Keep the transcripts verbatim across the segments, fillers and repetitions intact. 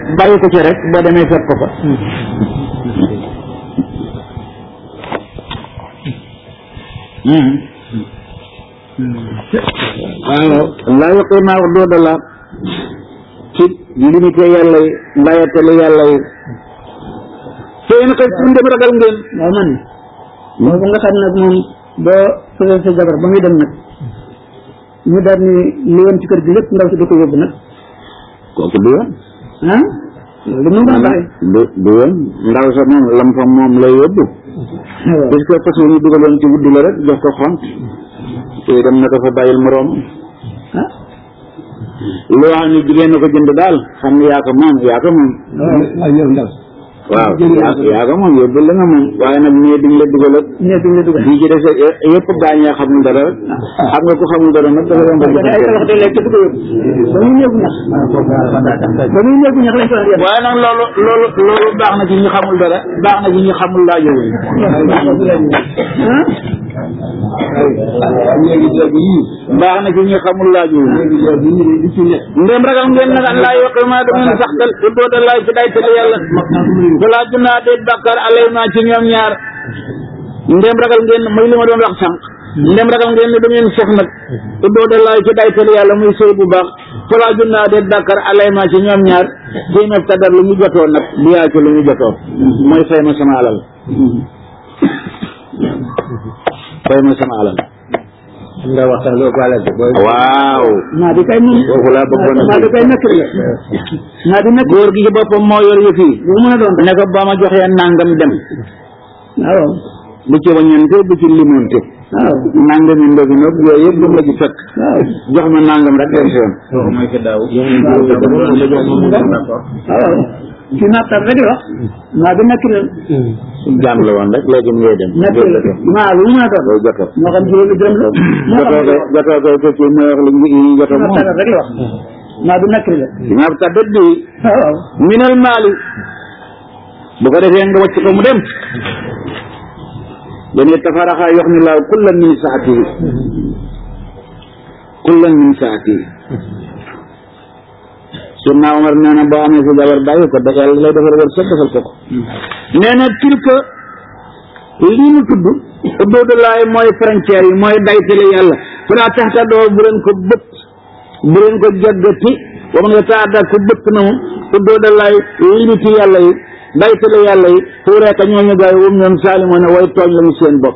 bàyyi ko ci rek boo demee fekk ko fa waaw laa yoqi maa wax dooda la ci limité yàlla yi mbayatale yàlla yi seen xëy suñ dem ragal ngeen waaw man boobu nga xam nag moom boo fësal sa jabar ba muy dem nag ñu daal ni li woon ci kër gi lépp ndaw si da ko yóbbu nag kooku du yoon ah loolu moom maa bàyyi du du yoon ndaw sa moom lam fa moom lay yóbbu parce que parce que ñu dugaloon ci wuddi la rek jox ko xont te dem na ko fa bàyyil moroom ah lu wax ni jigéen na ko jënd daal xam ne yaa ko moom yaa ko moom waaw yow ndaw waaw yaa yaa ko moom yóbbu la nga moom waaye nag nee duñ la dugal ak nee duñ la dugal bii ci des yëpp gaañee xamul dara rek xam nga ko xamul dara nag dafa yomb ba muy néegu ñax ba muy néegu ñax lañ ko wax waaye nag loolu loolu loolu baax na ci ñu xamul dara baax na ci ñu xamul laa yowul baax na ci ñu xamul laa yowul ndem ragal ngeen nag an laa yoqi maa da ngeen saxtal u dooda laay ci day tëdd yàlla balaa junaa déet bàkkaar alay maa ci ñoom ñaar ndem ragal ngeen muy li ma doon wax sànq ndem ragal ngeen ne da ngeen sof nag u dooda laay ci day tëdd yàlla muy sëy bu baax balaa junaa déet bàkkaar alay maa ci ñoom ñaar jéem a tadar lu ñu jotoo nag li yaa ci lu ñu jotoo mooy fay ma sama alal fay ma sama alal nga waxtaan loo ko alal waaw naa di kay moom foofu laa bëggoon naa di kay nekk la naa di nekk góor gi ci boppam moo yor yëf yi bu mën a doon ne ko ba ma joxee nangam dem waaw bu ci waññante bu ci limonte waaw nangami ndogi nag yooyu yëpp dum la ci fekk waaw jox ma nangam rek dem seen mooy ko daaw waaw ci naattal rek wax naa di nekk la jaam la woon rek léegi mu ngay dem nekk la maa lu mën a doon loolu jotoo moo xam juróomi dërëm la moo xam jotoo koy jotoo koy ko ci mooy wax li ñu jotoo moom naattal rek wax naa di nekk la dinaa tàddat bi waaw minal maali bu ko defee nga wàcc ko mu dem dañuy tafaraxa yox ni laaw kullan min saatihi kullan min saatihi Seydina Omar nee na boo amee sa jabar bàyyi ko da yàlla lay defal wër sëg defal ko ko nee na tilka lii mu tudd uddudulaay mooy frontière yi mooy daytale yàlla falaa taxtadoo bu leen ko bëtt bu leen ko jaggati wa man yataadda ko bëtt na mu uddudulaay limiti yàlla yi daytale yàlla yi fuureeka ñooñu gaay wum ñoom saalimoon way tooñ lañu seen bopp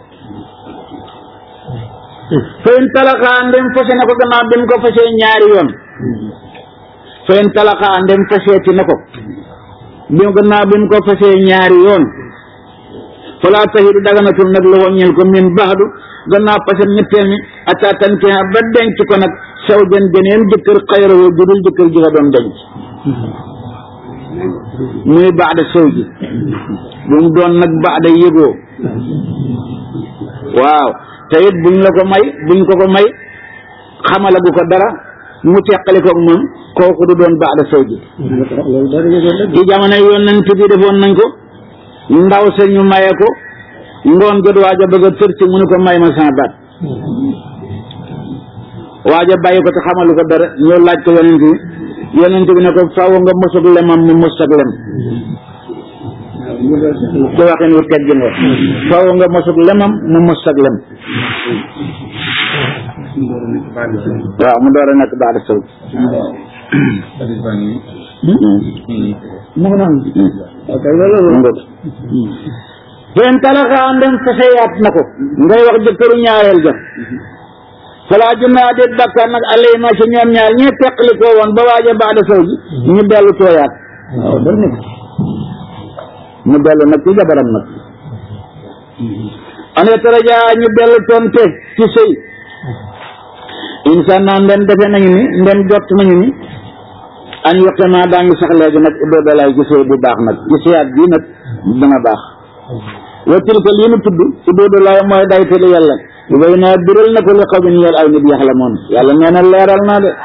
fayin talaxaa ndem fase na ko gannaaw bi mu ko fasee ñaari yoon fayin talaxaa ndem faseeti na ko bi gannaaw bi mu ko fasee ñaari yoon falaa tahidu daganatul nag la woññeel ko min baxdu gannaaw fasem ñetteel mi ataa tankiha ba denc ko nag saw jën geneen jëkkër xayrawoo judul jëkkër ji nga doon denc muy baada sow ji bu mu doon nag baada yëgoo waaw te it buñ la ko may buñ ko ko may xamalagu ko dara mu teqali ko moom kooku du doon baada sow ji ci jamono yonent bi defoon nañ ko ndaw sa ñu maye ko ngoon jot waaja bëgg a tër ci mu ne ko may ma sama baat waaja bàyyi ko te xamalu ko dara ñëw laaj ko yonent bi yonent bi ne ko faaw nga mosag lemam mu mosag lem ci waxin wu teggin wa faaw nga mosag lemam mu mosag lem waaw mu door a nekk baada sow mu ngi noonu ok loolu fen talaxaa ndem faseyaat na ko ngay wax jëkkëru ñaareel ja falaa junaa déet bàkkaar nag alay ma ci ñoom ñaar ñee teqali ko woon ba waaja baada sow ji ñu dellu tooyaat waaw dara nekk ñu dellu nag ci jabaram nag ane taraja ñu dellu tonte ci sëy insaan naa ndem defe nañu ni ndem jot nañu ni an yoqe ma daa ngi sax léegi nag doo dalaay ci sëy bu baax nag ci sëyaat bii nag dana baax wa tilka lii nu tudd doo dalaay mooy daytali yàlla way naa biral na ko li xaw min yel ay nit yaxlamoon yàlla nee na leeral naa de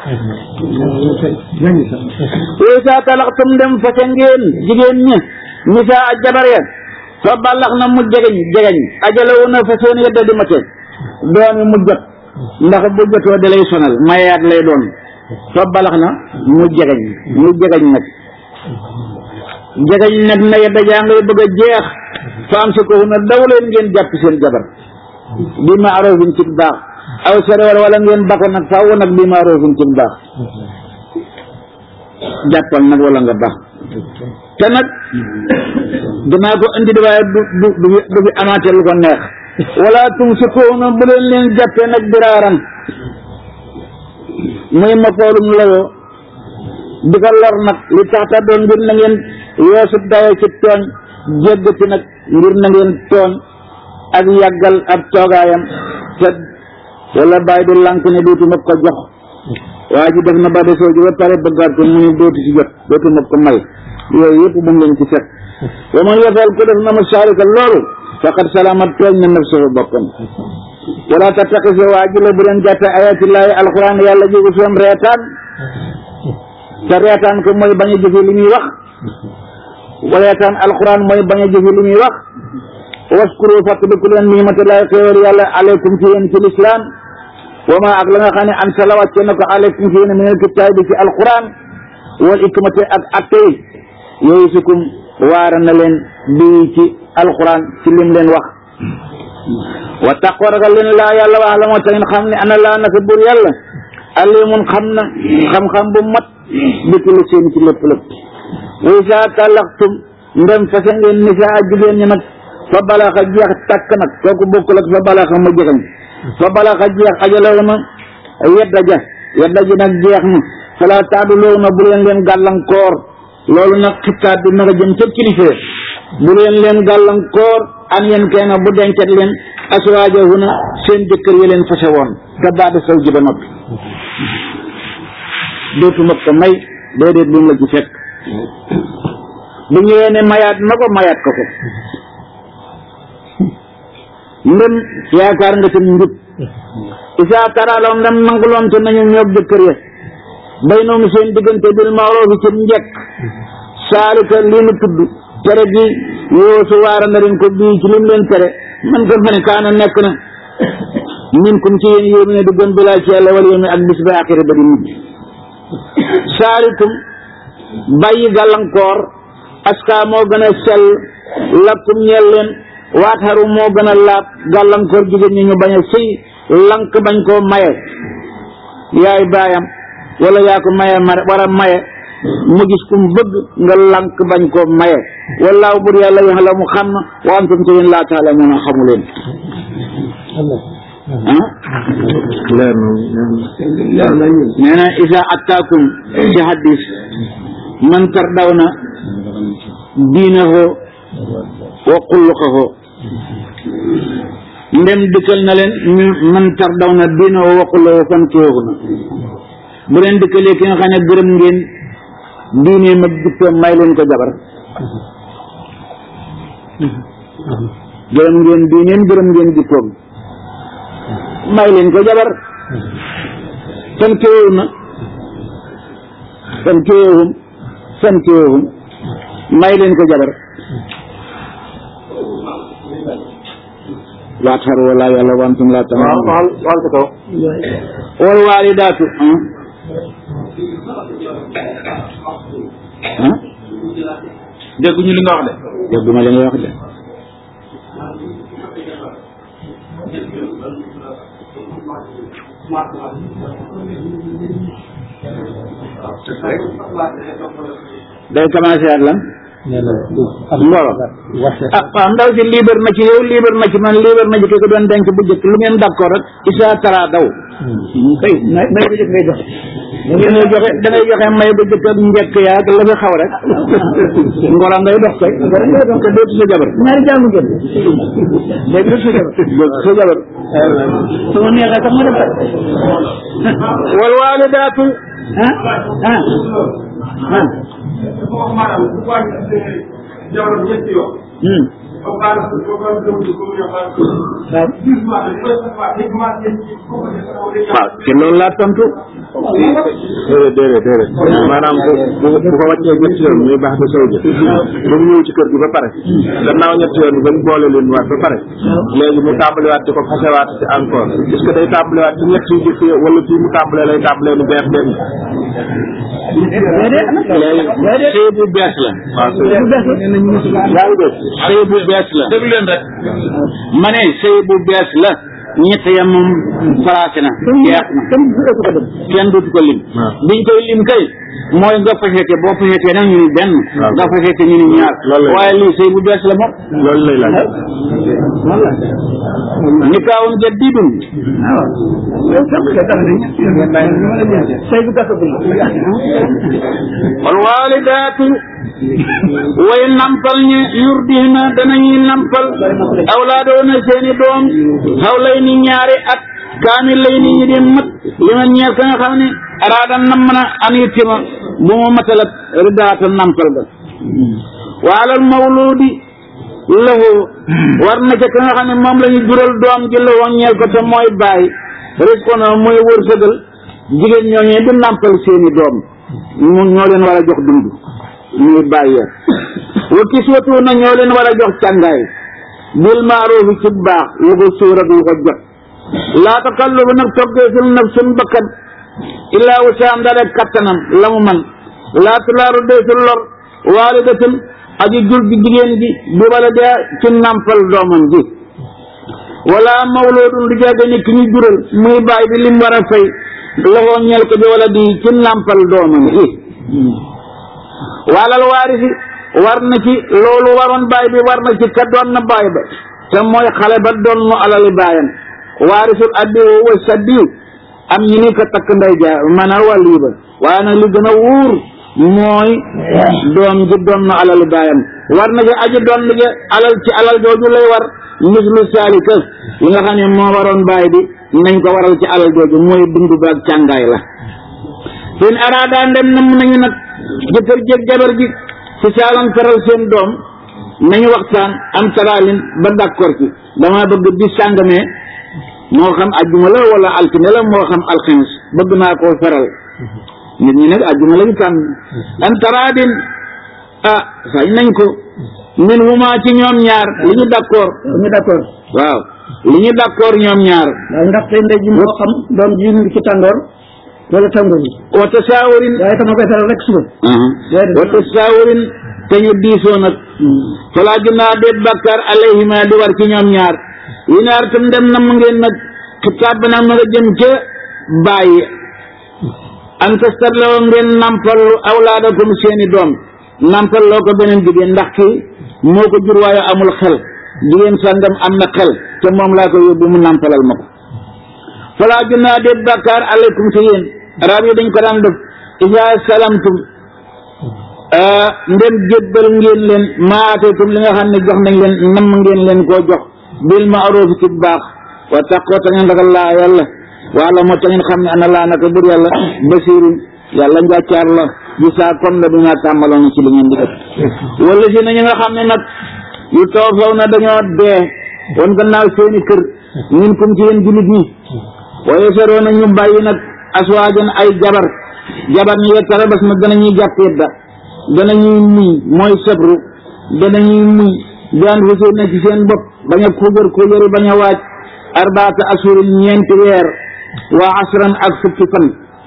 yooyu saa talaxtum dem fase ngeen jigéen ñi nisaa ak jabar ya fa ballax na mu jegeñ jegeñ ajalawu na fa seen yedda di mate doomi mu jot ndax bu jotoo da lay sonal mayaat lay doon fa ballax na mu jegeñ mu jegeñ nag jegeñ nag na yedda jaa ngay bëgg a jeex fa am si ko na daw leen ngeen jàpp seen jabar bi maarufin ci baax aw sore wala ngeen bako nag faaw nag bi maarufin ci baax jàppal nag wala nga baax te nag dinaa ko indi di waaye du du du du fi amaatee lu ko neex wala tum si ko na bu leen leen jàppee nag biraaran muy ma foolum layoo di ko lor nag li tax ta doon ngir na ngeen yeesu dayo ci tooñ jéggati nag ngir na ngeen tooñ ak yàggal ab toogaayam te wala bàyyi di lànk ne duutuma ko jox waa ji def na ba desoo ji ba pare bëggaat ko mu ne dootu ci jot dootuma ko may yooyu yëpp bu mu leen ci fekk wa man yafal ko def na ma saalika loolu faqad salamat tooñ na nafsahu boppam wala tattaqise waa ji la bu leen jàppe ayatillahi alquran yàlla jógu fi am reetaan te reetaan ko mooy bañ a jëfe li muy wax reetaan alquran mooy bañ a jëfe li muy wax waskuru fàttaliku leen ni'matallahi xéewal yàlla aleykum ci yéen ci lislaam wa ma ak la nga xam ne an sala wàcce na ko aleykum ci yéen minal kitaab bi ci alquran wal hikmati ak attey yooyu sukum waara na leen bii ci alquran ci lim leen wax wa taqwa ragal leen laa yàlla wax la moo tax ngeen xam ne ana laa naka buur yàlla alimun xam na xam-xam bu mat bi kulli seen ci lépp lépp wa izaa talaqtum ndem fase ngeen nisaa jigéen ñi nag fa balaxa jeex takk nag kooku bokkul ak fa balaxa ma jeexañ fa balaxa jeex ajalaw na yedda ja yedda ji nag jeex na fala taadu loolu na bu leen leen gàllankoor loolu nag xitaat bi naka jëm ca kilifa bu leen leen gàllankoor an yeen kay na bu dencat leen aswaajahuna seen jëkkër yi leen fase woon te baada saw ji ba noppi dootuma ko may déedéet bu mu la ci fekk bu ñëwee ne mayaat na ko mayaat ko ko ndem yaakaar nga ci njub isa taralaw ndem nanguloonte nañu ñoog jëkkër ya bay noonu seen diggante bil ma'ruf ci njekk saalika li nu tudd tere gi yoo su waara na leen ko bii ci lim leen tere man ko fa ne kaana nekk na min kum ci yéen yéen ne du gën bilaa ci yàlla wala yéen ak bis ba axira ba di mujj saalikum bàyyi gàllankoor aska moo gën a sell lakkum ñeel leen waataru moo gën a laab gàllankoor jigéen ñi ñu bañ a sëy lank bañ koo maye yaay baayam wala yaa ko maye ma war a maye mu gis kum bëgg nga lank bañ koo maye wallaahu bur yàlla yax la mu xam na wa antum te yéen laa taala mun a xamu leen ah leer na nee na isa attaakum ci hadis man tardawna diinahu wa xulluqahu ndem dikkal na leen man tardawna diinahu wa xulluqahu fan kiweeku na bu leen dikkalee ki nga xam ne gërëm ngeen diine mag jikkoom may leen ko jabar gërëm ngeen diineem gërëm ngeen jikkoom may leen ko jabar fan kiweewu na fan kiweewum fan kiweewum may leen ko jabar laa taxaru wala yàlla wantum laa taxaru wal waalidaatu ah dégguñu li nga wax de dégguma li nga wax de day commencé at lan ngoro ah waaw ndaw si libre na ci yow libre na ci man libre na ci ki ko doon denc bu jëkk lu ngeen d'accord rek isa tara daw kay may may bu jëkk ngay joxe da ngay joxe da ngay joxe may bu jëkk ak njëkk yaa ak la fi xaw rek ngoro ngay dox kay ngoro ngay dox kay dootu sa jabar ñaari jàmm gën léegi dootu sa jabar dootu sa jabar su ma neexee sax ma def wal waalidaatu ah ah ah waaw te loolu laa tontu. déedéet déedéet déedéet maanaam bu bu bu ko wàccee ñetti yoon muy baax de sow jë ba mu ñëw ci kër gi ba pare gannaaw ñetti yoon bi ba mu boole leen waat ba pare léegi mu tàmbaliwaat di ko fasewaat ci encore est-ce que day tàmbaliwaat ci ñett yu jëkk wala fii mu tàmbalee lay tàmbalee lu beex dem léegi sëy bu bees la. waaw sëy bu bees la yaa ngi dégg sëy bu bees la. déglu leen rek ma ne sëy bu bees la ñett ya moom faraase na jeex na kenn dootu ko lim biñ koy lim kay mooy nga fasete boo fasete nag ñu ni benn nga fasete ñu ni ñaar waaye lii sëy bu bees la moom loolu lay laaj ni kaawun jadidun wal walidaatu way nampal ñi yurdihna danañuy nampal awlaadoona seeni doom xawlay ni ñaari at kaamil lay ni ñi di mat li ma ñeer ka nga xam ne araada nam na an yittima bu mu matalat ridaata nampal ga wa alal mawludi lahu war na ca ka nga xam ne moom la ñu jural doom ji la woon ñeel ko te mooy bàyyi risque na muy wërsëgal jigéen ñooñee di nampal seeni doom mu ñoo leen war a jox dund ñuy bàyyi wa kiswatu na ñoo leen war a jox càngaay bil maaruufi ci baax lu ko suur ak lu ko jot laa takallufu nag toggeesul nag suñ bakkan illaa wusaam dara kattanam la mu man laa tulaaru deesul lor waalidatun aji jur gi jigéen ji bi wala dee ci nampal doomam ji wala mawloodun du jege ni ki ñu jural muy baay bi lim war a fay loxoo ñeel ko bi wala di ci nampal doomam ji waalal waarisi war na ci loolu waroon baay bi war na ci ka doon na baay ba te mooy xale ba doon nu alali baayam waarisul addi wa saddi am ñi ni ko takk nday ja maanaam wàllu ba waaye nag li gën a wóor mooy doom ji doon na alali baayam war na ci aji doon li alal ci alal jooju lay war mislu saalika li nga xam ne moo waroon baay bi nañ ko waral ci alal jooju mooy dund ba ak càngaay la seen araada ndem nam nañu nag jëkkër jéeg jabar ji ci saalam teral seen doom nañu waxtaan am taraalin ba d'accord ci dama bëgg bi sàngamee moo xam ajjuma la wala altine la moo xam alxames bëgg naa koo feral nit ñi nag ajjuma lañu tànn am taraadin ah sañ nañ ko min huma ci ñoom ñaar li ñu d'accord ñu d'accord waaw li ñu d'accord ñoom ñaar waaw ndaxte ndey ji moo xam doom ji mu ngi ci tàngoor wala tàngoor yi wa tasawurin waaye tama koy feral rek suba wa tasawurin te ñu diisoo nag falaa junaa déet bàkkaar alayhima di war ci ñoom ñaar yi ñaar tam dem na mu ngeen nag kitaab ba nag ma nga jëm ca bàyyi an tastarlaw ngeen nampal awlaadakum seeni doom nampal loo ko beneen jigéen ndax kii moo ko jur waaye amul xel jigéen sangam am na xel te moom laa ko yóbbu mu nampalal ma ko falaa junaa déet bàkkaar alaykum ci yéen arab yi dañ ko daan def isa salamtum ndem jébbal ngeen leen maateetum li nga xam ne jox nañ leen nam ngeen leen koo jox bil ma'ruf ci baax wa taqoo ta ngeen ragal laa yàlla wala moo ta ngeen xam ne ana laa naka bur yàlla basiirun yàlla njàccaar la gisaa kon la bi maa tàmbaloon ci li ngeen di def wala si na ñi nga xam ne nag yu tawfaw na dañoo dee woon gannaaw seeni kër ñun kum ci yéen jullit ñi waaye seroo na ñu bàyyi nag aswaajan ay jabar jabar ñi yettara bas ma gën a ñuy jàppeet da gën a ñuy muñ mooy sabru gën a ñuy muñ daan fësee na ci seen bopp bañ a kuubar kuubari bañ a waaj arbaata asurin ñeenti weer waa asran ak fukki fan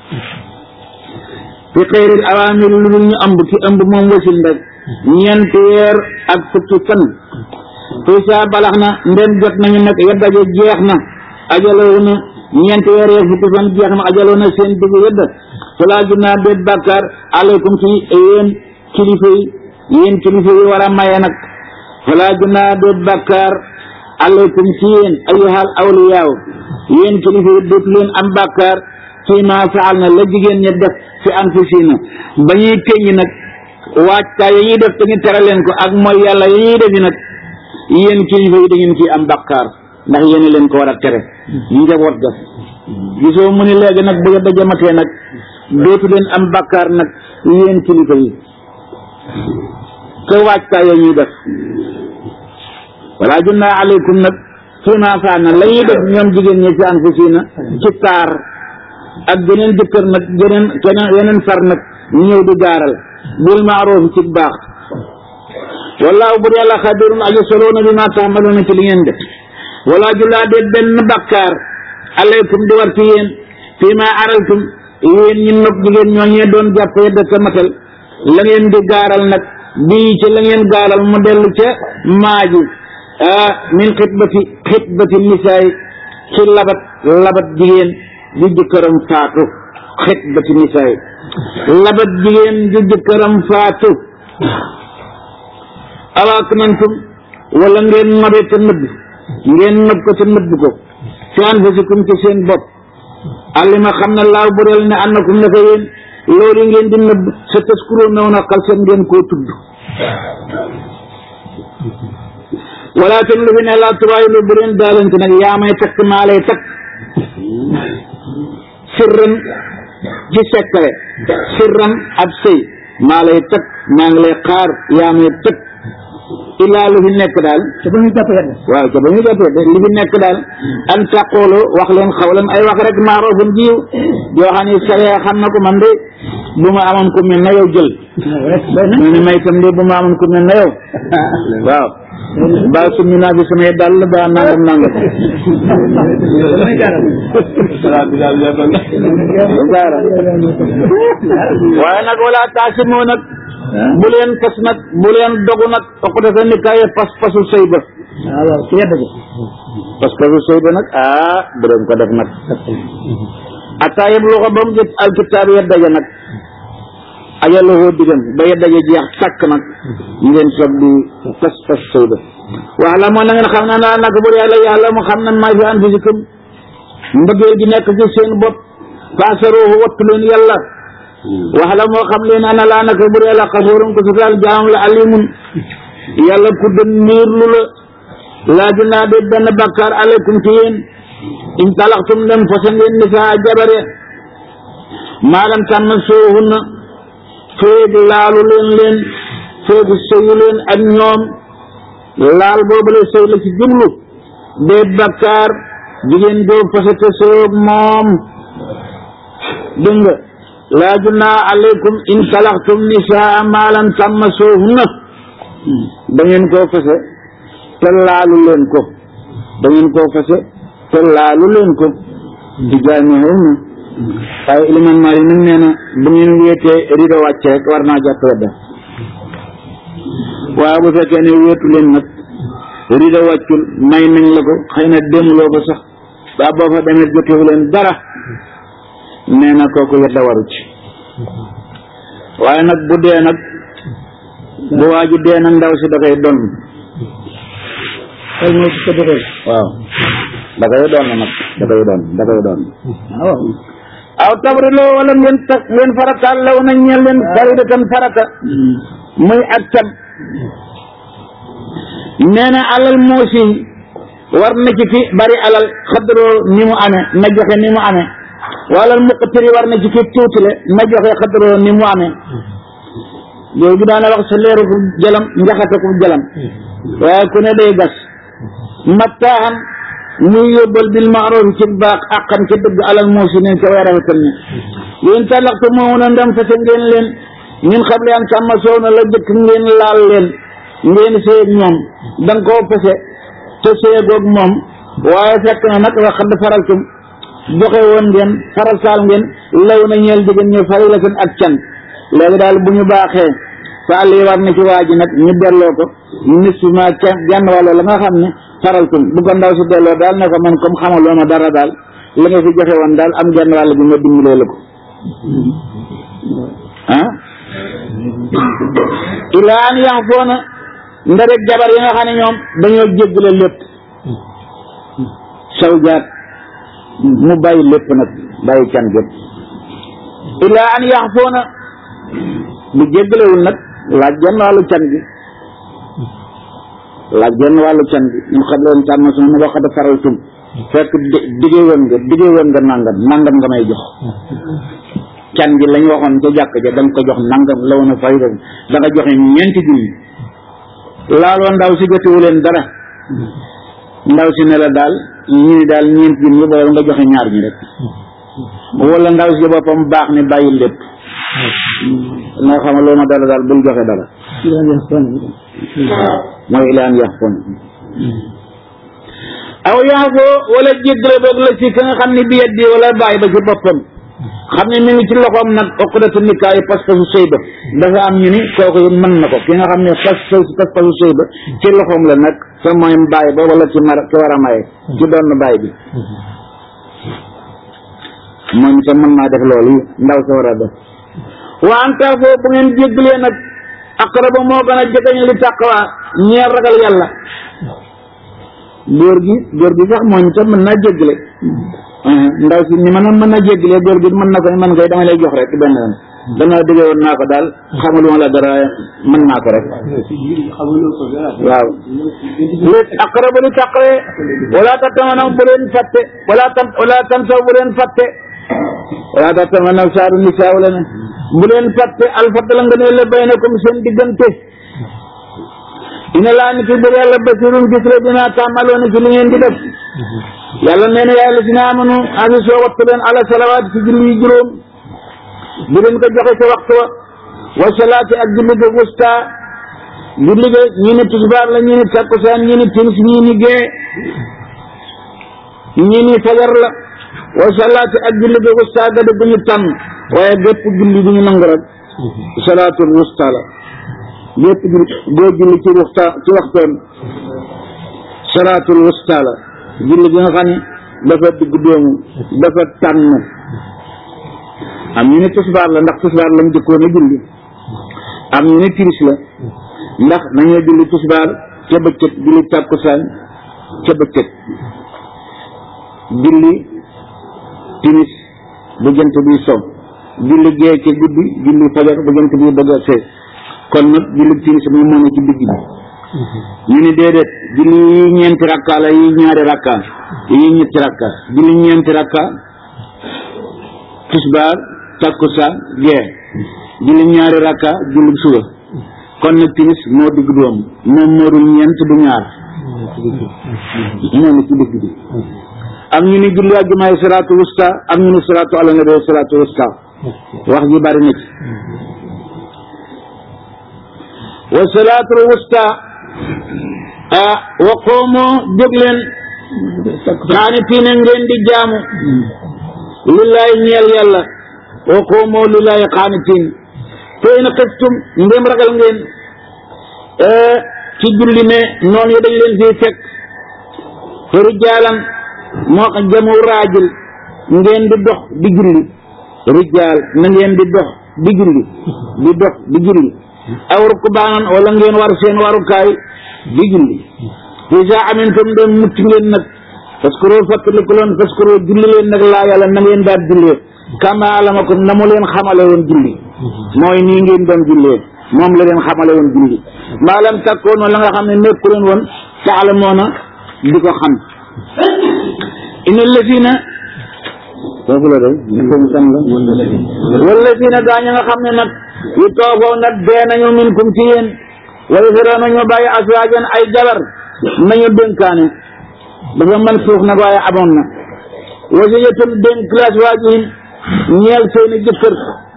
fi xeyril awaamir lu dul ñu ëmb ki ëmb moom wasin rek ñeenti weer ak fukki fan fii saa balax na ndem jot nañu nag yedda ja jeex na ajaloo na ñeenti weer yeeg fukki fan jeex na ajaloo na seen digg yedda falaa junaa déet bàkkaar aleykum ci yéen kilifa yi yéen kilifa yi war a maye nag falaa junaa déet bàkkaar aleykum ci yéen ayyuhal awliyaaw yéen kilifa yi déet leen am bàkkaar fii maa faal na la jigéen ña def fi anfusina ba ñuy téñi nag waajtaay yi ñuy def te ñu tere leen ko ak mooy yàlla yi ñuy defi nag yéen kilifa yi da ngeen ciy am bàkkaar ndax yéen leen ko war a tere njaboot ga gisoo mu ni léegi nag bu yedda jamatee nag dootu leen am bàkkaar nag yéen kilifa yi te waajtaay ya ñuy def wala junaa alaykum nag fii maa faana la ñuy def ñoom jigéen ñi ci anfusina ci taar ak geneen jëkkër nag geneen keneen yeneen far nag ñu ñëw di gaaral bil maaroof ci baax wallaahu bur yàlla xabirun aji soloona bi ma taxmaloona ci li ngeen def wala julaa de benn bakkaar alaykum di war ci yéen fii ma araltum yéen ñi nopp jigéen ñooñee doon jàpp yedda ka matal la ngeen di gaaral nag bii ci la ngeen gaaral mu dellu ca maaji ah min xitbati xitbati nisaay ci labat labat jigéen ju jëkkëram faatu xitbati nisaay labat jigéen ju jëkkëram faatu awaak nantum wala ngeen nobee te nëbb ngeen nob ko te nëbb ko fi anfusikum ci seen bopp alima xam na laaw bureel ne annakum naka yéen loolu ngeen di nëbb sa taskuroon na woon a xal seen ngeen koo tudd walakin lu fi ne laa tubaay lu bu leen daalante nag yaa may takk maa lay takk sirran ci sekkare sirran ab sëy maa lay takk maa ngi lay xaar yaa may takk illaa lu fi nekk daal te ba ñu jàpp yàlla waaw te ba ñu jàpp yàlla li fi nekk daal an taqoolu wax leen xawlan ay wax rek maaroofun jiw yoo xam ne saree xam na ko man de bu ma amoon ku mel na yow jël mu ne may tam de bu ma amoon ku mel na yow waaw ba summi naa fi samay dàll ba nangam nangam waaye nag wala taasimoo nag bu leen fas nag bu leen dogu nag oqdata nikaaye pas pasu sëy ba waaw ci yedda ji pas pasu sëy ba nag ah bu leen ko def nag ataa yëpp lu ko ba mu jët alkitaab yedda ja nag ajalowoo diggam ba yedda ja jeex sàkk nag ngeen soog di pas pas sëy ba wax la moo na ngeen xam na naa nag bur yàlla yàlla mu xam na maa fi anfusikum mbëggeel gi nekk ci seen bopp faasaroohu wattu leen yàlla wax la moo xam leen ana laa naka bur yàlla xafuurum ko sutaal jaamam la alimun yàlla ku dën niir lu la laaju naa de benn bakkaar aleykum ci yéen in talaxtum dem fasa ngeen nisaa jabare maalam tànn soohunna feeg laalu leen leen feegu sëyu leen ak ñoom laal boobu la sëy la ci jublu de bakkaar jigéen joo fasa te sëyoog moom dégg nga laa junaa aleykum in talaxtum nisaa maalam tammasoohunna da ngeen koo fase te laalu leen ko da ngeen koo fase te laalu leen ko di jaamihunna waaye iliman mari nag nee na bu ngeen wéetee rido wàcce rek war naa jàpp wedda waaye bu fekkee ne wéetu leen nag rido wàccul may nañ la ko xëy na démuloo ko sax daa boo fa demee jotewu leen dara nee na kooku yedda waru ci waaye nag bu dee nag bu waa ji dee nag ndaw si da koy doon xel moo ci ko doxee waaw da koy doon nag da koy doon da koy doon waaw aw tabriloo wala ngeen tak ngeen farataal law na ñeel leen faridatan farata muy ak tab nee na alal moo si war na ci ki bari alal xadroo ni mu amee na joxe ni mu amee wala muqtari war na ci ki tuutile na joxe xadroo ni mu amee yooyu bi daana wax sa leeru ko jalam njaxate ko jalam waaye ku ne day gas mattaaxan muy yóbbal bil maaroof ci baax àqan ci dëgg alal moo si neen ca way rafetal ne yéen talaxtu moomu na ndem fase ngeen leen ñun xam le an sàmma soow na la jëkk ngeen laal leen ngeen seeg ñoom da nga koo fase te seegoog moom waaye fekk na nag wax xadd faraltum joxe woon ngeen faral saal ngeen law na ñeel jigéen ñi fari la seen ak can léegi daal bu ñu baaxee faal yi war na ci waa ji nag ñu delloo ko nisma can genn wàlla la nga xam ne faraltum bu ko ndaw si delloo daal ne ko man comme xamaloo ma dara daal la nga fi joxe woon daal am genn wàll bi nga dimbalee la ko ah ilaa an yax foona nda rek jabar yi nga xam ne ñoom dañoo jéggale lépp saw jaat mu bàyyi lépp nag bàyyi can gépp ilaa an yax foona bu jéggalewul nag laaj genn wàllu can gi laaj genn wàllu can gi ñu xam leen tàmm su ma wax da faral tum fekk diggee woon nga diggee woon nga nangam nangam nga may jox can gi lañ waxoon ca jàkk ja da nga ko jox nangam la woon a fay da nga joxe ñeenti junni laaloo ndaw si jotewu leen dara ndaw si ne la daal ñu ni daal ñeent bi ñu boole nga joxe ñaar ñi rek wala ndaw si boppam baax ni bàyyi lépp nga xam loo ma dara daal bul joxe dara mooy ilaan yax kon aw yaafoo wala jéggale boog la ci ka nga xam ne bi yeddi wala bàyyi ba ci boppam xam ne mi ngi ci loxoom nag uqdatu nikaah yi pas-pasu sëy ba dafa am ñu ni kooku mën na ko ki nga xam ne pas pas-pasu sëy ba ci loxoom la nag sa mooy bàyyi ba wala ci mar ki war a maye ci doon bàyyi bi moom itam mën naa def loolu ndaw sa war a def wa an taafoo bu ngeen jéggalee nag aqraba moo gën a jegeñ li taqwa ñeer ragal yàlla góor gi góor gi sax moom itam mën naa jéggale ndaw si ni mën a mën a jéggale góor gi mën na ko mën koy dama lay jox rek benn yoon danga dëgg woon naa ko daal xamaluma la dara mën naa ko rek waaw léegi aqraba li taqwa wala tatamanaw bu leen fàtte wala tam wala tansaw bu leen fàtte wala tatamanaw saaru nisaa wala ne bu leen fàtte alfadla nga ne la baynakum seen diggante ina laa ni ki bir yàlla basirun gis la dina tàmmaloon ci li ngeen di def yàlla nee na yàlla dina amanu asi soo wattu leen ala salawaat ci julli yi juróom di leen ko joxe ca waxtu wa wa salaati ak julli ga wusta julli ga ñi ni tisbaar la ñi ni takkusaan ñi ni timis ñi ni gee ñi ni fajar la wa salaati ak julli ga wusta ga de ñu tànn waaye gépp julli bi ñu nangu rek salaatul wusta la gépp julli boo julli ci waxta ci waxtoon salaatul wusta la julli bi nga xam ne dafa digg doomu dafa tànn am ñu ne tisbaar la ndax tisbaar lañ jëkkoon a julli am ñu ne timis la ndax nañoo julli tisbaar ca bëccëg julli tàkkusaan ca bëccëg julli timis bu jant bi so julli gee ci guddi julli fajar bu jant bi bëgg a see kon nag julli timis moom moo ne ci digg bi ñu ne déedéet julli yi ñeenti rakka la yi ñaari rakka yi ñetti rakka julli ñeenti rakka tisbaar takkusaan gee julli ñaari rakka julli suba kon nag timis moo digg doom moom moo dul ñeent du ñaar moo ne ci digg bi am ñu ni julli àjjumaay salaatu wusta am ñu ni salaatu ala nabi salaatu wusta wax ji bari na ci wa salaatu wusta ah wa qoomo jóg leen qaanitiin ngeen di jaamu lillahi ñeel yàlla wa qoomo lillahi qaanitiin fa in xiftum ndéem ragal ngeen ci julli ne noonu yi dañ leen fii fekk fa rijaalan moo xam jamu raajil ngeen di dox di julli rijaal na ngeen di dox di julli di dox di julli aw rukbaanan wala ngeen war seen warukaay di julli isa amintum doon mucc ngeen nag faskuro fàttaliku loon faskuro julli leen nag laa yàlla na ngeen daal jullee kama alamakum na mu leen xamale woon julli mooy nii ngeen doon jullee moom la leen xamale woon julli maalam takkoon la nga xam ne nekku leen woon taalamoona di ko xam inna allazina foofu la day foofu kan la wallazina gaañ nga xam ne nag yu toofaw nag dee nañu minkum ci yéen wa yasaruna ñu bàyyi aswaajan ay jabar nañu dénkaane dafa man suuf nag waaye amoon na wasiyatun dénk aswaajihim ñeel seeni jëkkër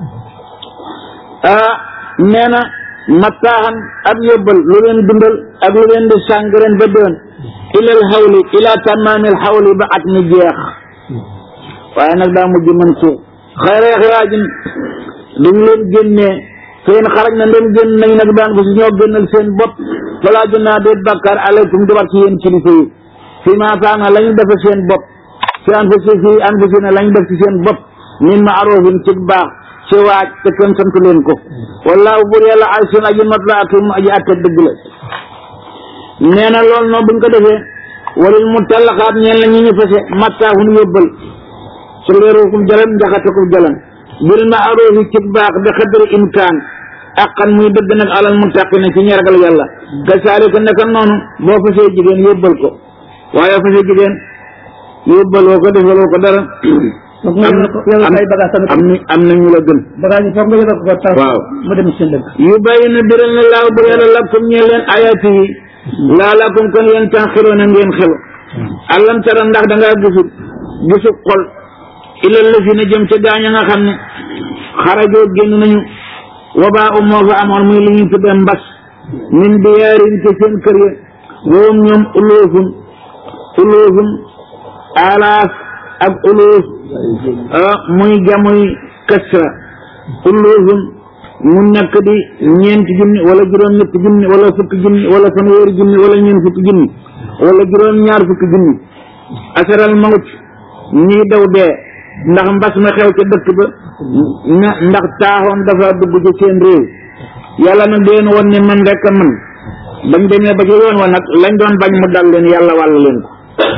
ah nee na mattaaxan ab yóbbal lu leen dundal ak lu leen di sàng ren ba doon ilal xawli ila tamaamil xawli ba at mi jeex waaye nag daa mujj mën suuf xayra ixraajin dañu leen génnee seen xaraj na ndem génn nañ nag daan ko si ñoo génnal seen bopp falaa junaaha déet bàkkaar aleykum di war ci yéen kilifa yi fi maa faana la ñu defe seen bopp fi anfusi fi anfusina la ñu def ci seen bopp min maarufin ci baax ci waaj te kenn sant leen ko wallaahu bur yàlla ay seen aji mat la atum aji atte dëgg la nee na loolu noonu buñ ko defee walil mu tallaxaat ñeen la ñu ñu fase mattaahun yóbbal su leerukum jalan njaxatekum jalan bil ma'rufi ci baax bi xadri imkaan aqan muy dëgg nag alal muttaqina ci ñi ragal yàlla kasaalika naka noonu boo fasee jigéen yóbbal ko waaye fasee jigéen yóbbaloo ko defaloo ko dara am na am na am na ñu la gën bagage foog nga yóbbal ko taw waaw mu dem seen dëkk yu bàyyi na biral na laaw bu yàlla lakum ñe leen ayaati yi laalakum kon yéen tan xeloo na ngeen xelu alam tara ndax da ngaa gisul gisu xol ilal la fi na jëm ca gaañ a nga xam ne xarajoo génn nañu wabaa um moo fa amoon muy li ñuy tuddee mbas min diyaarin ci seen kër ya woom ñoom uluufun uluufun alaaf ak uluuf muy jamuy kasra uluufun mu nekk di ñeenti junni wala juróom ñetti junni wala fukki junni wala fanweeri junni wala ñeent fukki junni wala juróom ñaar fukki junni asaral mawt ñii daw dee ndax mbas ma xew ca dëkk ba na ndax taaxoon dafa dugg ci seen réew yàlla nag deen woon ne man rek a man bañ demee ba ci yoon wa nag lañ doon bañ mu dal leen yàlla wàll leen ko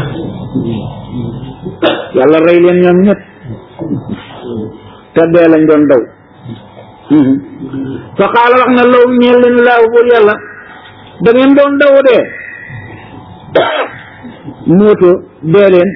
yàlla rey leen ñoom ñëpp te dee lañ doon daw fa xaala wax na law ñeel leen laaw buur yàlla da ngeen doon daw dee mooto dee leen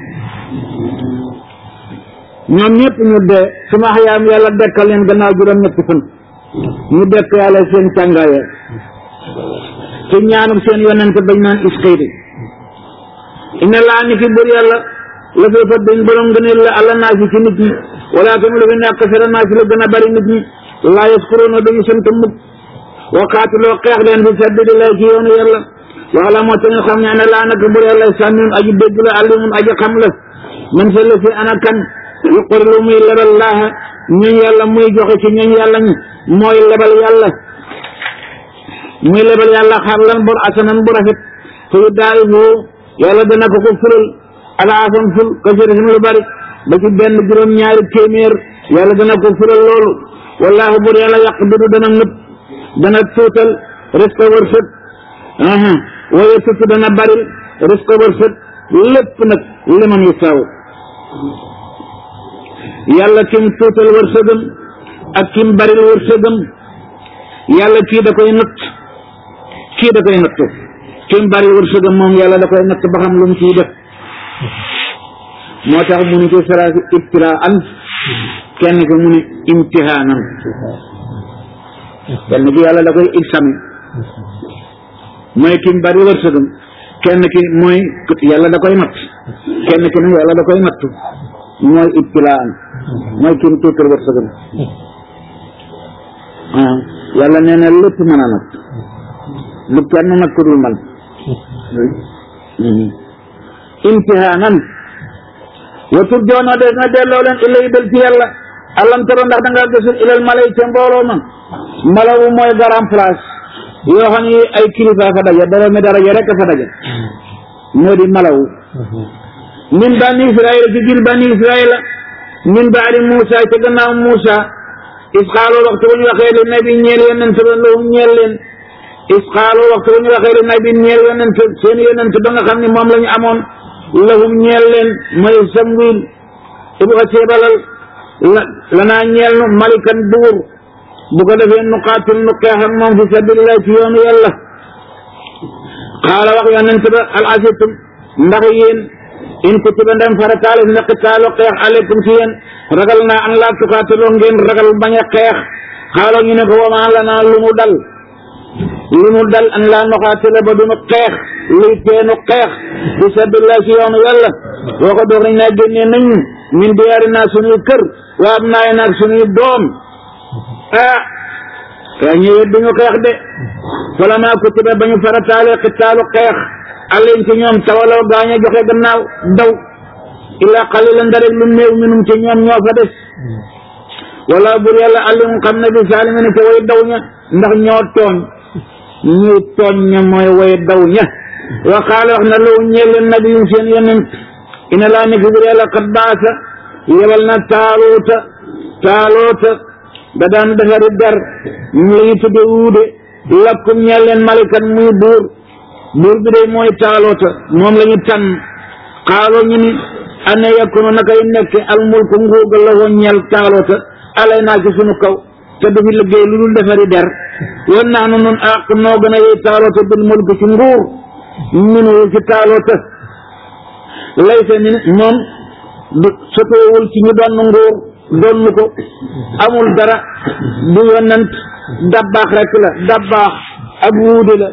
ñoom ñëpp ñu dee suma xayaam yàlla dekkal leen gannaaw juróom ñetti fan ñu dekk yàlla seen càngaaya ci ñaanum seen yonente bañ naan isqaydi inna laa ni fi bur yàlla la fay fat dañ borom gëneel la àlla naa si ci nit ñi walakin la fi nekk sera naa si la gën a bari nit ñi laa yaskuruuna dañu sant mukk waqaatiloo xeex leen fi sabilillah ci yoonu yàlla wala moo te nga xam ne ana laa nag bur yàlla sàmmiun aji dégg la alimun aji xam la man sa la fi ana kan yuqrilu muy lebal laaha ñooñ yàlla muy joxe ci ñooñ yàlla ñi mooy lebal yàlla muy lebal yàlla xarlan bor asanan bu rafet te yu daay foo yàlla dana ko ko fulal alaafan ful kasiran lu bari ba ci benn juróom ñaari téeméer yàlla dana ko fulal loolu wallaahu bur yàlla yaqbidu dana nëpp dana tuutal risque wërsëg waaye tuuti dana baril risque wërsëg lépp nag liman yu saaw yàlla kim tuutal wërsëgam ak kim baril wërsëgam yàlla kii da koy natt kii da koy natt kim baril wërsëgam moom yàlla da koy natt ba xam lu mu ciy def moo tax mu ni ci saraasi ibtiraan kenn ki mu ni imtihaanan kenn ki yàlla da koy examen mooy kim bari wërsëgam kenn ki mooy yàlla da koy natt kenn ki nag yàlla da koy natt mooy ibtilaan mooy kim tuutal wërsëgam ah yàlla nee na lépp mën a nag lu kenn nag ku dul man imtihaanan wa turjoona des na delloo leen ilay del ci yàlla alam taro ndax da ngaa gisul ilal malay ca mbooloo ma malawu mooy garam place yoo xam ne ay kilifa fa daje dara mi daraja rek fa daje moo di malawu min bani israila ci biir bani israila min baadi Moussa ca gannaaw Moussa isxaaloo waxtu bu ñu waxee li nabi ñeel yonent ba lahum ñeel leen isxaaloo waxtu bu ñu waxee li nabi ñeel yonent seen yonent ba nga xam ne moom la ñu amoon lahum ñeel leen mooy Samwil ibu ko seebalal la lanaa ñeel nu malikan buur bu ko defee nu qaatil nu xeex ak moom fi sabilillah ci yoonu yàlla xaala wax yonent ba al asitum ndax yéen in kutiba ndem farataale na qitaalu xeex aleykum ci yéen ragal naa an laa tuqaatiloo ngeen ragal bañ a xeex xaala ñu ne ko wamaa lanaa lu mu dal lu mu dal an laa nuqaatila ba duñu xeex luy teenu xeex fi sabilillah ci yoonu yàlla boo ko doog nañ naa génnee nañ min diyaari naa suñuy kër wa ab naay naag suñuy doom ah xeex ñëwet duñu xeex de falamaa kutiba ba ñu farataale qitaalu xeex alleen ci ñoom tawalaw gaañ a joxe gannaaw daw illaa qalilan ndarek lu néew minum ci ñoom ñoo fa des wala bur yàlla alim xam na bi saalimina ca way daw ña ndax ñoo tooñ ñuy tooñ ña mooy way daw ña wa qaala wax na law ñeel leen nabiyum seen yonent ina laa ni fi bur yàlla qad baasa yebal na taaluuta taaluuta da daan defari der ñu la ñu tudde wuude lakkum ñeel leen malikan muy buur buur bi day mooy taaloota moom la ñu tànn xaaloo ñu ni ane yakunu nakay nekk al mulku nguuga la woon ñeel taaloota alay naa ci sunu kaw te du fi liggéey lu dul defari der wan naa nu nun àq noo gën a yey taaloota bil mulku ci nguur minu ci taaloota laysa ni moom du sotoowul ci ñu doon nguur doon ko amul dara du yonent dabbaax rek la dabbaax ak wuude la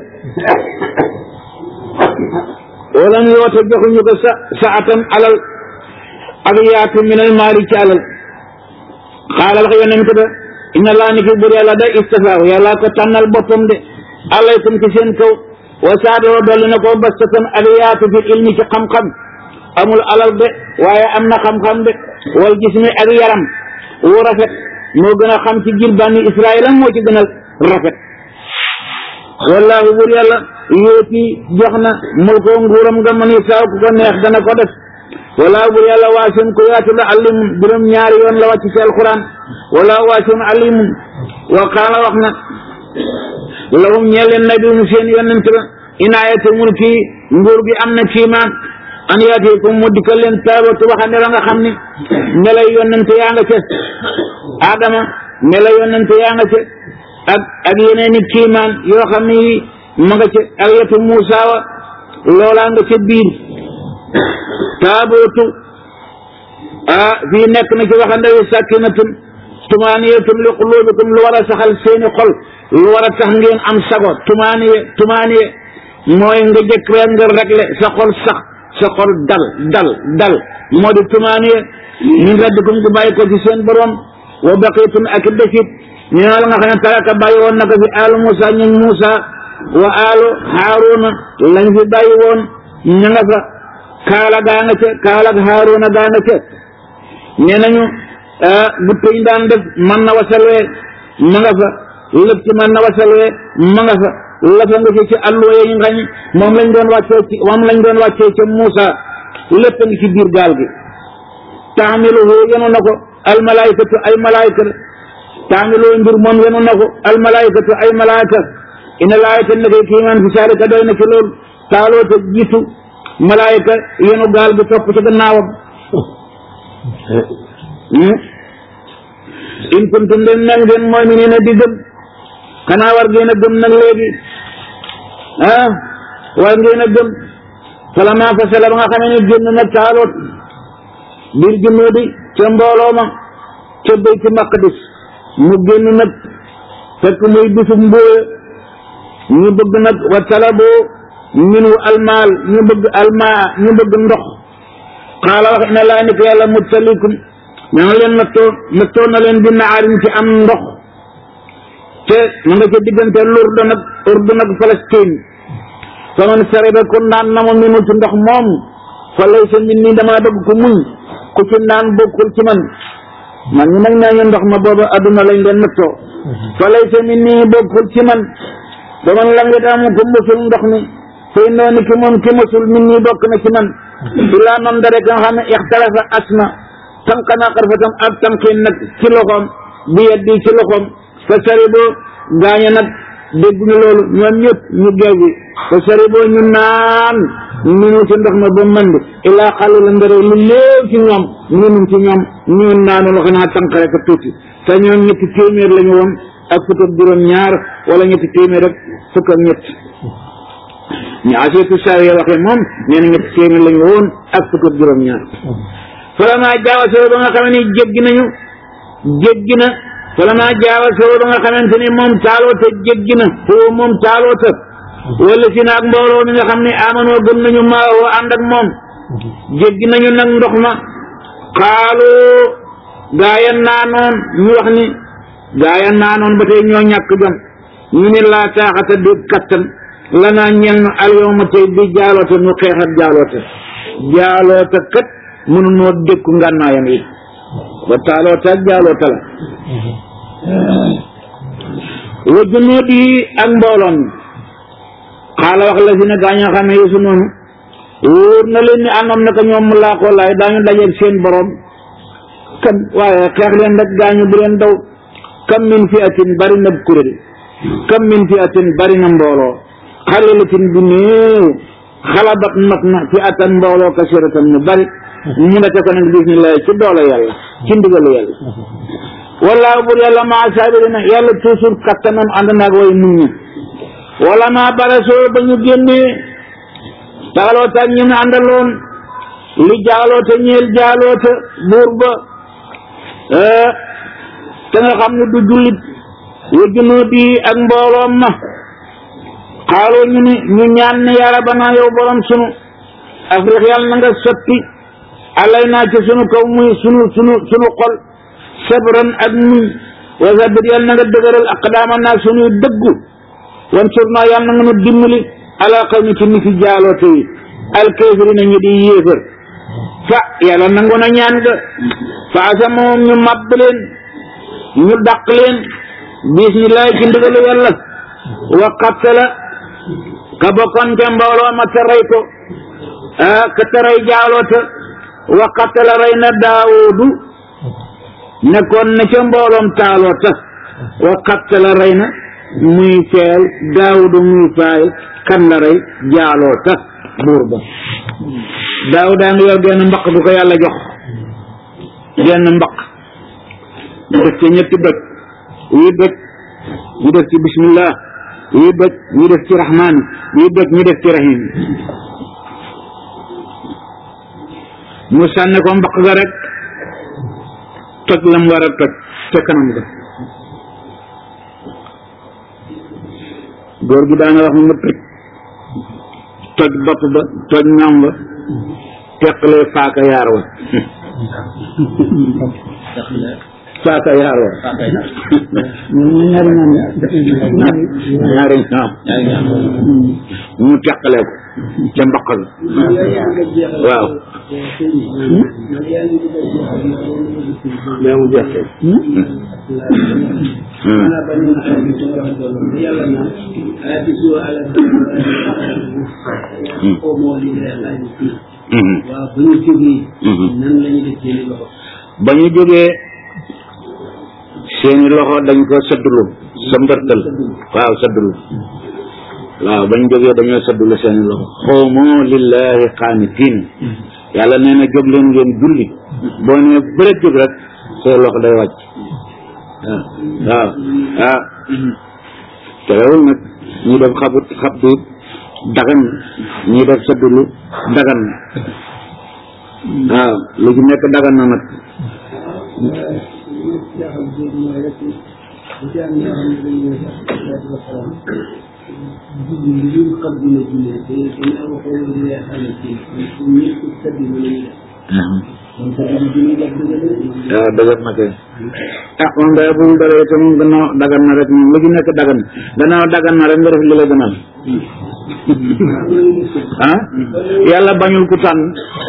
wala ñu woote joxuñu ko sa sa atam alal ak yaatu minal maari ci alal xaalal ko yonent ba inna laa ni ki bur yàlla da istafaahu yàlla ko tànnal boppam de alaykum ci seen kaw wa saadoo dolli na ko bastatan ak yaatu fi ilmi ci xam-xam amul alal de waaye am na xam-xam de wal gismi ak yaram wu rafet moo gën a xam ci gil bànni Israël moo ci gën a rafet wallaahi bur yàlla yóoti jox na mul ko nguuram nga mën saaw ku ko neex dana ko def wallaahi bur yàlla waasim ku yaatu la alimun juróom ñaari yoon la wàcc ci alquran wallaahi waasim alimun wa qaala wax na lahum ñeel leen nabium seen yonent ba inaayatu mulki nguur gi am na kiimaan an yaatikum mu dikkal leen taabatu waxande la nga xam ni melay yonent yaa nga ca Adama melay yonent yaa nga ca ak ak yeneeni kiimaan yoo xam ni ma nga ca ak yetu Muusa wa loolaa nga ca biir taabatu ah fii nekk na ci waxande yu sakinatun tumaaniyatun li qulubikum lu war a saxal seeni xol lu war a tax ngeen am sago tumaaniye tumaaniye mooy nga jëkk rek nga réglé sa xol sax sa xol dal dal dal moo di tumaaniye min rabbikum gu bàyyi ko ci seen borom wa baqitun ak desit ñu ne la nga xam ne taraka bàyyi woon na ko fi alu Moussa ñu Moussa wa alu Haaruna lañ fi bàyyi woon ñu nga fa kaala gaa nga ca kaala ak Haaruna gaa nga ca nee nañu bu tëñ daan def man na wasalwee ma nga fa lépp ci man na wasalwee ma nga fa lafa nga ci ci alluwa yi ngañ moom lañ doon wàccee ci moom lañ doon wàccee ca Moussa lépp ngi ci biir gaal gi taamiluhu yenu na ko almalaykatu ay malayka taamiluhu mbir moom yenu na ko almalaykatu ay malayka ina laayata na koy kiimaan fi saalika doy na ci loolu taaloo te jiitu malayka yenu gaal gi topp ci gannaawam in kuntum dem nag ngeen mooy mi ne di gëm xanaa war ngeen a gëm nag léegi ah war ngeen a gëm falama fasala ba nga xamee ne génn nag taaloot biir junnoo di ca mbooloo ma ca Bayti Maqdis mu génn nag fekk muy bisub mbóoya ñu bëgg nag wa talaboo minu almaal ñu bëgg almaa ñu bëgg ndox xaala wax ina laa ni ko yàlla mutalikum ña nga leen nattoo nattoo na leen bi naarin ci am ndox te mu nga ca diggante Lourdes nag Urdun nag Palestine fa man sariba ku naan na ma minu ci ndox moom fa lay sa min nii damaa bëgg ko muñ ku ci naan bokkul ci man man ñu nag naa ñu ndox ma booba adduna lañ leen nattoo fa lay sa min nii bokkul ci man ba man la nga daamu ko mosul ndox mi fay noonu ki moom ki mosul min nii bokk na ci man ilaa noonu da rek nga xam ne ixtalafa asma tànqanaa xarfatam ak tànqin nag ci loxoom bi yeddi ci loxoom fa sariboo gaañe nag dégguñu loolu ñoom ñëpp ñu géej gi fa sariboo ñu naan minu ci ndox ma ba mandi ilaa xalu la ndare lu léew ci ñoom minum ci ñoom ñu naanu la xanaa tànq rek a tuuti te ñoom ñetti téeméer la ñu woon ak fukk ak juróom ñaar wala ñetti téeméer ak fukk ak ñett ñu aseetu saa yoo waxee moom nee na ñetti téeméer la ñu woon ak fukk ak juróom ñaar falamaa jaawasoo ba nga xam ne jéggi nañu jéggi na falamaa jaawasoo ba nga xamante ni moom taaloota jéggi na foo moom taaloota wala si naag mbooloo mi nga xam ne amanoo gëm nañu maawoo ànd ak moom jéggi nañu nag ndox ma xaaloo gaaya naanoon ñu wax ni gaaya naanoon ba tey ñoo ñàkk jom ñu ne laa taaxata déet kattan lanaa ñel nu alyawma tey di jaaloota nu xeexat jaaloota jaaloota kat mënunoo dékku ngànnaayam yi ba taaloota ak jaaloota la wa junuud yi ak mbooloon xaala wax la si ne gaa ñoo xam ne yusu noonu wóor na leen ni àndoon naka ñoom mu laa ko laay daañu dajeeg seen borom kam waaye xeex leen rek gaañu bu leen daw kam min fi atin bari na kuréel kam min fi atin bari na mbooloo xalilatin bu néew xalabat not na fi atan mbooloo kasiratan mu bari mu nga ko nag bismillah ci doole yàlla ci ndigalu yàlla wallaahu bur yàlla maa saabirina yàlla toujours kattanam ànd naag way muñ ña wala maa barasoo ba ñu génnee jaaloota ak ñu àndaloon li jaaloota ñeel jaaloota buur ba te nga xam ne du jullit wa junuudi ak mbooloom ma xaaloo ñu ni ñu ñaan ne yaa rabbana yow borom sunu afrique yàlla na nga sotti alay naa ci sunu kaw muy sunu sunu sunu xol sabran ak muñ wa sabit yàlla na nga dëgëral aqdaama naa sunuy dëggu wan sur naa yàlla na nga nu dimbali ala qawmi ci ni fi jaaloote yi alkaafiriina ñu di yéefar fa yàlla nangu na ñaan ga fa asamoom ñu màbb leen ñu dàq leen bismillah ci ndigalu yàlla wa qattala ka bokkoon ca mbooloo ma te rey ko ah ka te rey jaaloota wa qattala rey na daawudu nekkoon na ca mbooloom taaloota wa qattala rey na muy feel daawudu muy faay kan la rey jaaloota buur ba daaw daa ngi yor genn mbaq bu ko yàlla jox genn mbaq def ci ñetti doj yi doj ñu def ci bismillah yi doj ñu def ci rahman yi doj ñu def ci rahim mu sànne ko mbaq ga rek toj lam war a toj ca kanam ga góor gi daa nga wax mu toj toj bopp ba toj ñam ba teqalee faaka yaar wa faaka yaar wa ñaari ñam ñaari ñam mu teqalee ko ca mbaq la waaw mais mu jeex ba ñu jógee seeni loxo dañ ko sëddulu sa mbërtal waaw sëddulu waaw bañ jógee dañoo sëddulu seeni loxo xoomoo lillahi qaanitiin yàlla nee na jóg leen ngeen julli boo nee bëreet jóg rek say loxo day wàcc waaw waaw ah terewul nag ñi def xabut xabdu dagan ñi def sëddulu dagan waaw lu ci nekk dagan na nag waaw dëgër na kay ah moom day bul dara itam gannaaw dagan na rek moom lu ci nekk dagan gannaaw dagan na rek nga def li la gënal ah yàlla bañul ku tànn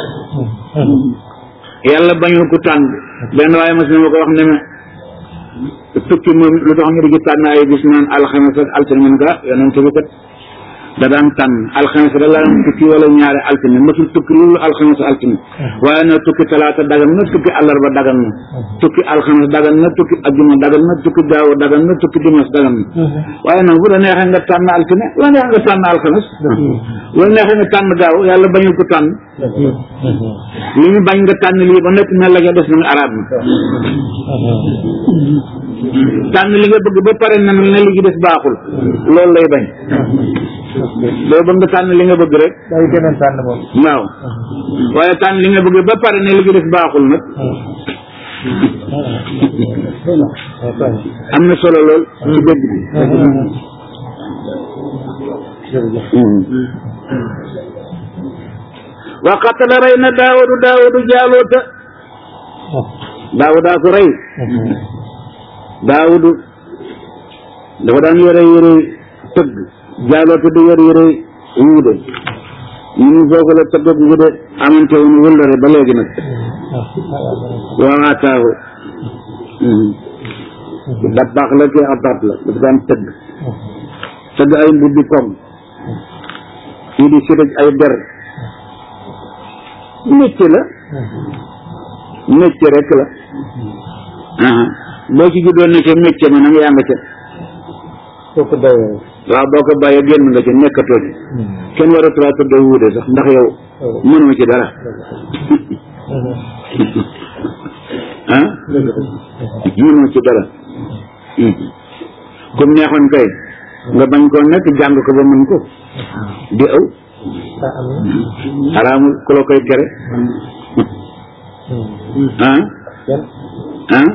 yàlla bañul ku tànn benn waaye mas na ma ko wax ne ma tukki moom lu tax ñu di tànn ay bis naan alxames ak altine man ka yonent bi kat da daan tànn alxames da la tukki wala ñaari altine masul tukki loolu alxames altine waaye na tukki talaata dagan na tukki àllarba dagan na tukki alxames dagan na tukki ajjuma dagan na tukki gaaw dagan na tukki dimanche dagan na waaye nag bu la neexee nga tànn altine bu la neexee nga tànn alxames bu la neexee nga tànn gaaw yàlla bañul ko tànn li ñu bañ nga tànn lii ba nekk na la nga des na nga arab na tànn li nga bëgg ba pare na ne li gi des baaxul loolu lay bañ loolu ba nga tànn li nga bëgg rek day keneen tànn moom waaw waaye tànn li nga bëgg ba pare ne li gi des baaxul nag am na solo lool ci dëgg bi wa qatala rey na daawudu daawudu jaaloota daawudaa ko rey daawudu dafa daan yore yore tëgg jaaloota di yore yore wuude ñu ngi foofu la tëgg ak wuude amante woon wëllëre ba léegi nag waataahu dabbaax la kii abaat la dafa daan tëgg tëgg ay mbubbi koŋ fii di sirëj ay der métier la métier rek la boo ci juddoon ne ca métier ma nag yaa nga ca soo ko bàyyee waaw boo ko bàyyee génn nga ca nekkatoo ci kenn war a tra tëdd wuude sax ndax yow mënoo ci dara ah mënoo ci dara comme neexoon kay nga bañ koo nekk jàng ko ba mën ko di aw xaraamul ku la koy tere ah ah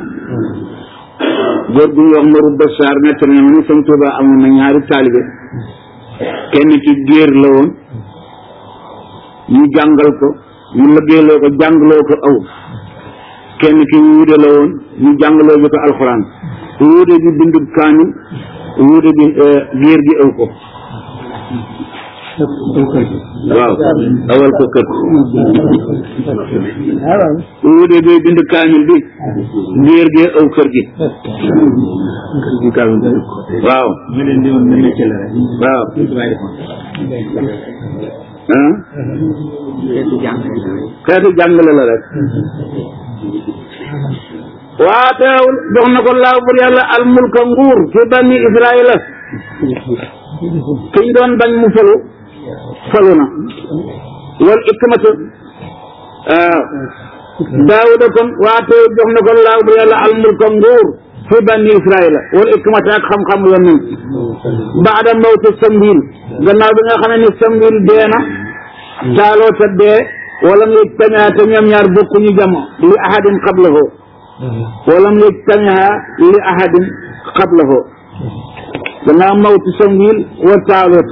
góor gu ñu wax Maru Basaar nekk na ni sëñ Tuuba amoon na ñaari taalibe kenn ki géer la woon ñu jàngal ko ñu liggéeyloo ko jàngaloo ko aw kenn ki wuude la woon ñu jàngaloo ko alxuraan wuude bi bindub kaamil wuude bi géer gi aw ko waaw awal ko kër wuude bi bind kaamil bi géer gi aw kër gi waaw waaw ah xeetu jàngale la rek waa teewul jox na ko laaw bur yàlla al mulka nguur ci bani israila kiñ doon bañ mu falu falu na wal ikmatu waaw daawuda kon waa teewul jox na ko laaw bur yàlla al mulka nguur ci bani israila wal ikmatu ak xam-xam yonent baada mawti samwil gannaaw bi nga xam ne samwil dee na taaloo ta dee wala nga tañaa te ñoom ñaar bokkuñu jamo li ahadin qablahu wala nga tañaa li ahadin qablahu gannaaw mawti samwil wa taaloo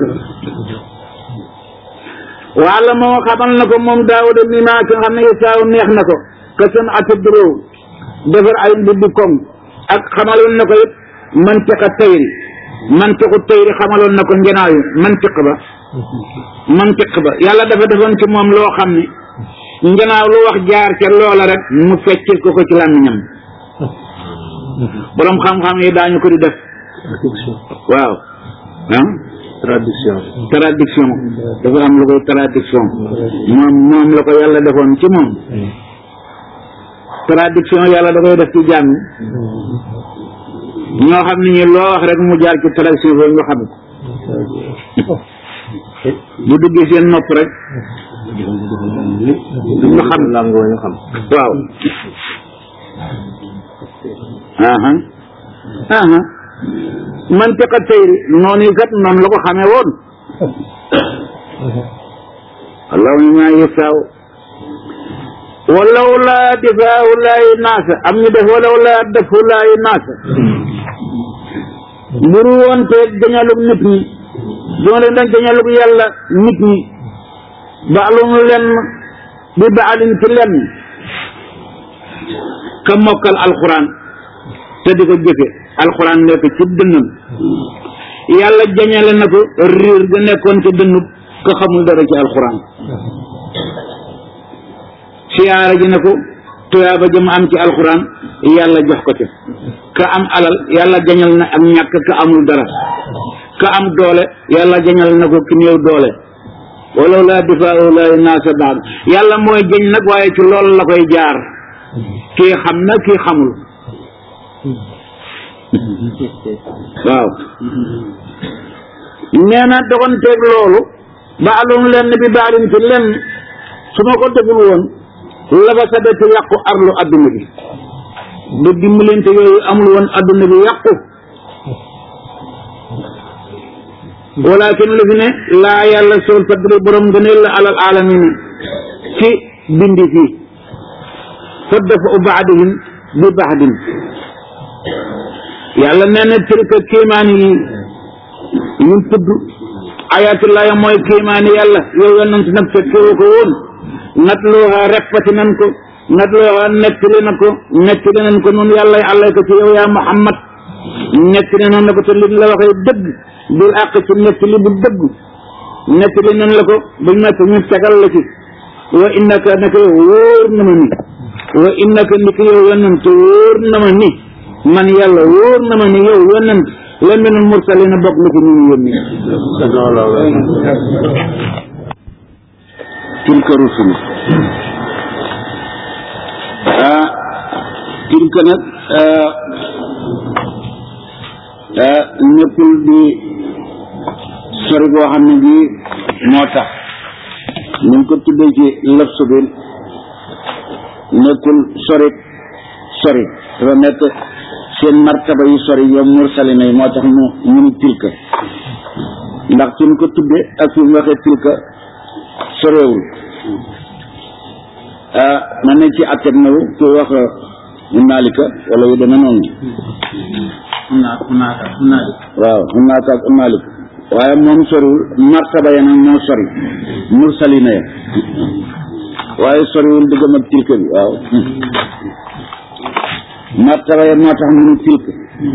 wala moo xamal na ko moom daawuda mi maa ki nga xam ne yasaaw neex na ko ka seen atadro defar ay mbubbi koŋ ak xamaloon na ko it mantiqa tayri mantiqu tayri xamaloon na ko ngenaaw yi mantiq ba mantiq ba yàlla dafa defoon ci moom loo xam ne ngenaaw lu wax jaar ca loola rek mu feccil ko ko ci làmmiñam borom xam-xam yi daañu ko di def waaw ah traduction traduction dafa am lu koy traduction moom moom la ko yàlla defoon ci moom traduction yàlla da koy def ci jàmm ñoo xam ne ñi loo wax rek mu jaar ci traduction boobu nga xam ko bu duggee seen nopp rek ñu xam lango ñu xam waaw aha aha mantiqa tayri noonu kat noonu la ko xamee woon allahu ma yasaaw walaw laa difaahu laahi naasa am ñu def walaw laa defu laahi naasa mburu woon te dañalug nit ñi doo leen dañ dañalug yàlla nit ñi baalum lenn bi baalin ci lenn ka mokkal alquran te di ko jëfe alquran nekk ci dënnam yàlla jañale na ko riir ga nekkoon ci dënnub ka xamul dara ci alquran siyaara ji na ko tuyaaba jëm am ci alquran yàlla jox ko ci ka am alal yàlla jañal na ak ñàkk ka amul dara ka am doole yàlla jañal na ko ki néew doole walaw laa difaahu laahi naasa baad yàlla mooy jëñ nag waaye ci loolu la koy jaar kii xam na kii xamul waaw nee na doxanteeg loolu ba alum lenn bi baalin ci lenn su ma ko deful woon la ba sa ci yàqu arlu adduna bi ba dimbalante yooyu amul woon adduna bi yàqu walakin li fi ne laa yàlla sol fadri borom gëneel la alal alamina ci bindi fii fa dafa u baadihim bi baadin yàlla nee na tilka kéemaan yi ñun tudd ayatullahi mooy kéemaani yàlla yow yonent nag fekkee ko woon natlooha reppati nan ko natlooha nettali na ko nettali nan ko noonu yàlla àllay ko ci yow yaa Muhammad nettali nan la ko te li la waxee dëgg bil àq ci nettali bu dëgg nettali nan la ko ba nekk ñu tegal la ci wa innaka naka yow wóor na ma ni wa innaka ni ko yow yonent wóor na ma ni man yàlla wóor na ma ni yow yonent la minal mursalina bokk na ci ñu yónni tilka rusul ah tilka nag nekkul di sori boo xam ne bii moo tax ñu ko tuddee ci lëfsu bi nekkul sori sori dafa nekk seen martaba yu sori yoom mursalina yi moo tax ñu ñu ni tilka ndax suñ ko tuddee ak fi mu waxee tilka soreewul ah man nañ ci attet nawu ku wax naalika wala yu deme noonu naa naaka naalika waaw naaka ak naalika waaye moom soriwul martaba ya nag moo sori mursalina ya waaye soriwul diggam ak tilka bi waaw martaba ya moo tax mu ni tilka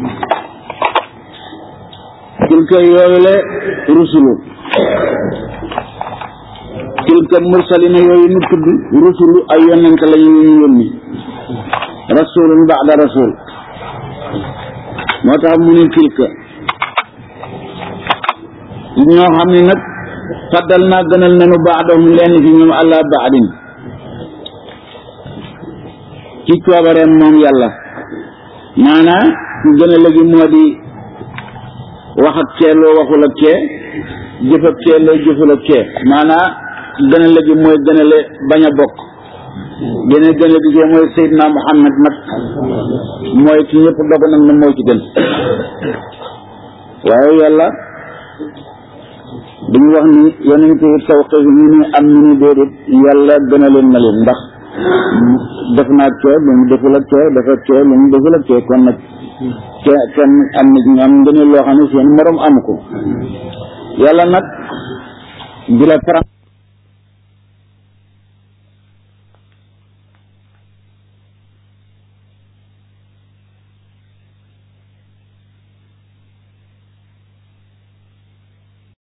tilka yooyu le rusulu tilka mursalina yooyu nu tudd rusulu ay yonent la ñu yónni rasulun ba'da rasul moo tax mu ni tilka ñoo xam ne nag faddal naa gënal nañu ba'dahum leen fi ñoom àlla ba'din ci coobareem moom yàlla maanaa gën a léegi moo di wax ak kee loo waxul ak kee jëf ak kee loo jëful ak kee maanaa gën a léegi mooy gën a le bañ a bokk gën a gën a liggéey mooy Seydina Muhammad nag mooy ci ñëpp dog nag na mooy ci gën waaye yàlla dañu wax ni yonent yi tawqiif yi ni am ñu ni déedéet yàlla gën a leen na leen ndax def naa kee lu mu deful ak kee dafa kee lu mu deful ak kee kon nag ke kenn am na ñu am ngeen loo xam ne seen morom amu ko yàlla nag di la faram